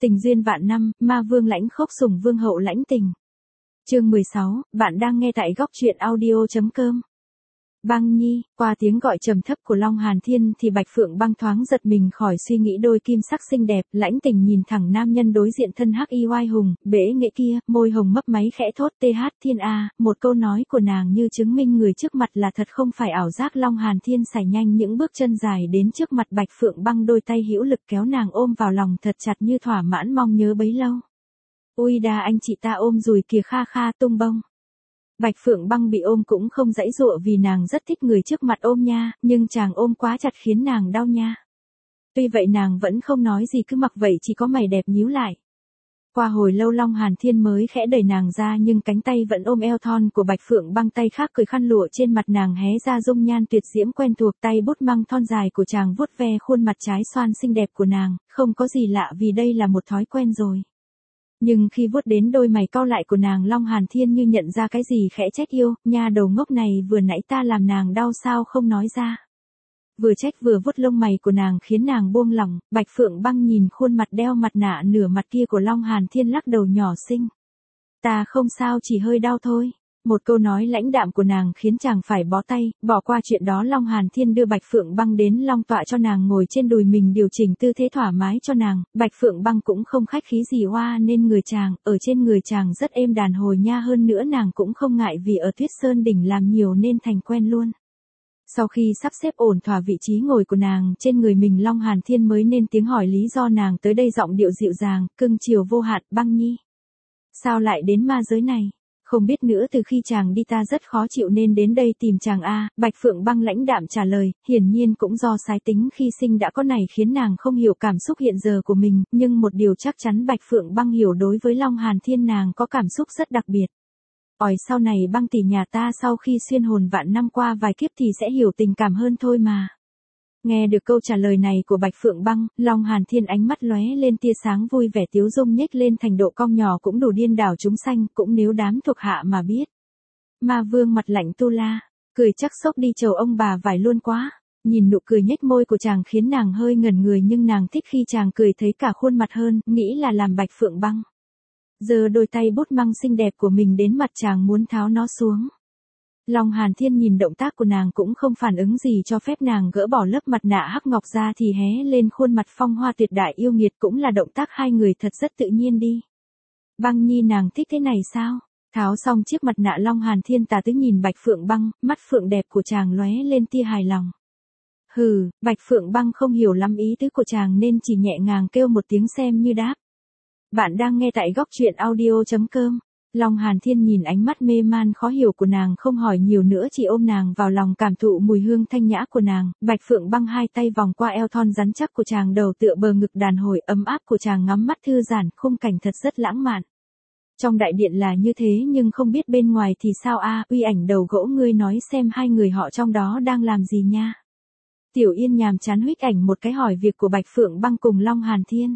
Tình duyên vạn năm, ma vương lãnh khốc sủng vương hậu lãnh tình. Chương 16, bạn đang nghe tại góc truyện audio.com. Băng Nhi, qua tiếng gọi trầm thấp của Long Hàn Thiên thì Bạch Phượng Băng thoáng giật mình khỏi suy nghĩ đôi kim sắc xinh đẹp, lãnh tình nhìn thẳng nam nhân đối diện thân hắc y oai hùng, bể nghệ kia, môi hồng mấp máy khẽ thốt TH Thiên A, một câu nói của nàng như chứng minh người trước mặt là thật không phải ảo giác. Long Hàn Thiên sải nhanh những bước chân dài đến trước mặt Bạch Phượng Băng, đôi tay hữu lực kéo nàng ôm vào lòng thật chặt như thỏa mãn mong nhớ bấy lâu. Ui đà anh chị ta ôm rồi kìa, kha kha tung bông. Bạch Phượng Băng bị ôm cũng không giãy giụa vì nàng rất thích người trước mặt ôm nha, nhưng chàng ôm quá chặt khiến nàng đau nha. Tuy vậy nàng vẫn không nói gì, cứ mặc vậy, chỉ có mày đẹp nhíu lại. Qua hồi lâu Long Hàn Thiên mới khẽ đẩy nàng ra, nhưng cánh tay vẫn ôm eo thon của Bạch Phượng Băng, tay khác cởi khăn lụa trên mặt nàng hé ra dung nhan tuyệt diễm quen thuộc, tay bút măng thon dài của chàng vuốt ve khuôn mặt trái xoan xinh đẹp của nàng, không có gì lạ vì đây là một thói quen rồi. Nhưng khi vuốt đến đôi mày cau lại của nàng, Long Hàn Thiên như nhận ra cái gì khẽ trách yêu, nha đầu ngốc này vừa nãy ta làm nàng đau sao không nói ra. Vừa trách vừa vuốt lông mày của nàng khiến nàng buông lỏng. Bạch Phượng Băng nhìn khuôn mặt đeo mặt nạ nửa mặt kia của Long Hàn Thiên lắc đầu nhỏ xinh. Ta không sao, chỉ hơi đau thôi. Một câu nói lãnh đạm của nàng khiến chàng phải bó tay, bỏ qua chuyện đó. Long Hàn Thiên đưa Bạch Phượng Băng đến long tọa cho nàng ngồi trên đùi mình, điều chỉnh tư thế thoải mái cho nàng. Bạch Phượng Băng cũng không khách khí gì hoa nên người chàng, ở trên người chàng rất êm đàn hồi nha, hơn nữa nàng cũng không ngại vì ở Tuyết Sơn đỉnh làm nhiều nên thành quen luôn. Sau khi sắp xếp ổn thỏa vị trí ngồi của nàng trên người mình, Long Hàn Thiên mới nên tiếng hỏi lý do nàng tới đây, giọng điệu dịu dàng, cưng chiều vô hạn. Băng Nhi, sao lại đến ma giới này? Không biết nữa, từ khi chàng đi ta rất khó chịu nên đến đây tìm chàng a. Bạch Phượng Băng lãnh đạm trả lời, hiển nhiên cũng do sái tính khi sinh đã có này khiến nàng không hiểu cảm xúc hiện giờ của mình, nhưng một điều chắc chắn Bạch Phượng Băng hiểu, đối với Long Hàn Thiên nàng có cảm xúc rất đặc biệt. Sau này Băng tỷ nhà ta sau khi xuyên hồn vạn năm qua vài kiếp thì sẽ hiểu tình cảm hơn thôi mà. Nghe được câu trả lời này của Bạch Phượng Băng, Long Hàn Thiên ánh mắt lóe lên tia sáng vui vẻ, tiếu dung nhếch lên thành độ cong nhỏ cũng đủ điên đảo chúng sanh, cũng nếu đám thuộc hạ mà biết. Ma vương mặt lạnh tu la, cười chắc sốc đi chầu ông bà vải luôn quá. Nhìn nụ cười nhếch môi của chàng khiến nàng hơi ngẩn người, nhưng nàng thích khi chàng cười thấy cả khuôn mặt hơn, nghĩ là làm Bạch Phượng Băng giơ đôi tay bút măng xinh đẹp của mình đến mặt chàng muốn tháo nó xuống. Long Hàn Thiên nhìn động tác của nàng cũng không phản ứng gì, cho phép nàng gỡ bỏ lớp mặt nạ hắc ngọc ra thì hé lên khuôn mặt phong hoa tuyệt đại yêu nghiệt, cũng là động tác hai người thật rất tự nhiên đi. Băng Nhi, nàng thích thế này sao? Tháo xong chiếc mặt nạ, Long Hàn Thiên tà tứ nhìn Bạch Phượng Băng, mắt phượng đẹp của chàng lóe lên tia hài lòng. Hừ, Bạch Phượng Băng không hiểu lắm ý tứ của chàng nên chỉ nhẹ nhàng kêu một tiếng xem như đáp. Bạn đang nghe tại góc truyện audio.com. Long Hàn Thiên nhìn ánh mắt mê man khó hiểu của nàng không hỏi nhiều nữa, chỉ ôm nàng vào lòng cảm thụ mùi hương thanh nhã của nàng. Bạch Phượng Băng hai tay vòng qua eo thon rắn chắc của chàng, đầu tựa bờ ngực đàn hồi ấm áp của chàng, ngắm mắt thư giãn, khung cảnh thật rất lãng mạn. Trong đại điện là như thế nhưng không biết bên ngoài thì sao a? Uy ảnh đầu gỗ, ngươi nói xem hai người họ trong đó đang làm gì nha? Tiểu Yên nhàm chán huých ảnh một cái hỏi việc của Bạch Phượng Băng cùng Long Hàn Thiên.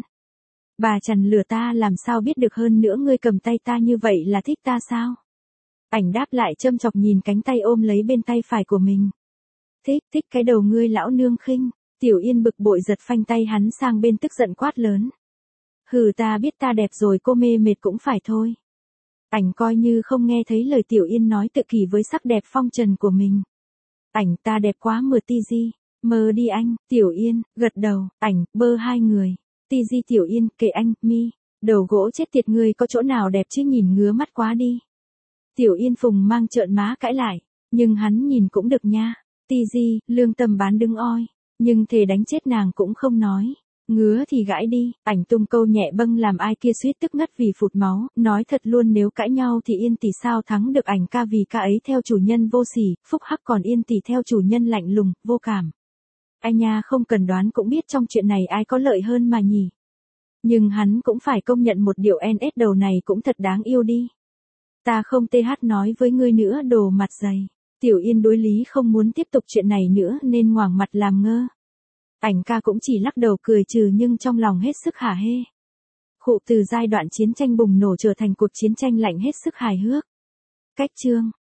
Bà chằn lừa ta làm sao biết được, hơn nữa ngươi cầm tay ta như vậy là thích ta sao? Ảnh đáp lại châm chọc nhìn cánh tay ôm lấy bên tay phải của mình. Thích cái đầu ngươi lão nương khinh. Tiểu Yên bực bội giật phanh tay hắn sang bên, tức giận quát lớn. Hừ, ta biết ta đẹp rồi, cô mê mệt cũng phải thôi. Ảnh coi như không nghe thấy lời Tiểu Yên nói, tự kỷ với sắc đẹp phong trần của mình. Ảnh, ta đẹp quá mờ ti di. Mơ đi anh. Tiểu Yên gật đầu. Ảnh bơ hai người. Ti di. Tiểu Yên kệ anh. Mi. Đầu gỗ chết tiệt, ngươi có chỗ nào đẹp chứ, nhìn ngứa mắt quá đi. Tiểu Yên phùng mang trợn má cãi lại. Nhưng hắn nhìn cũng được nha. Ti di lương tâm bán đứng oi. Nhưng thề đánh chết nàng cũng không nói. Ngứa thì gãi đi. Ảnh tung câu nhẹ bâng làm ai kia suýt tức ngất vì phụt máu. Nói thật luôn, nếu cãi nhau thì Yên tỷ sao thắng được ảnh ca, vì ca ấy theo chủ nhân vô sỉ, phúc hắc, còn Yên tỷ theo chủ nhân lạnh lùng, vô cảm. Anh nha, không cần đoán cũng biết trong chuyện này ai có lợi hơn mà nhỉ. Nhưng hắn cũng phải công nhận một điều, NS đầu này cũng thật đáng yêu đi. Ta không TH nói với ngươi nữa, đồ mặt dày. Tiểu Yên đối lý không muốn tiếp tục chuyện này nữa nên ngoảnh mặt làm ngơ. Ảnh ca cũng chỉ lắc đầu cười trừ, nhưng trong lòng hết sức hả hê. Khụ, từ giai đoạn chiến tranh bùng nổ trở thành cuộc chiến tranh lạnh hết sức hài hước. Cách chương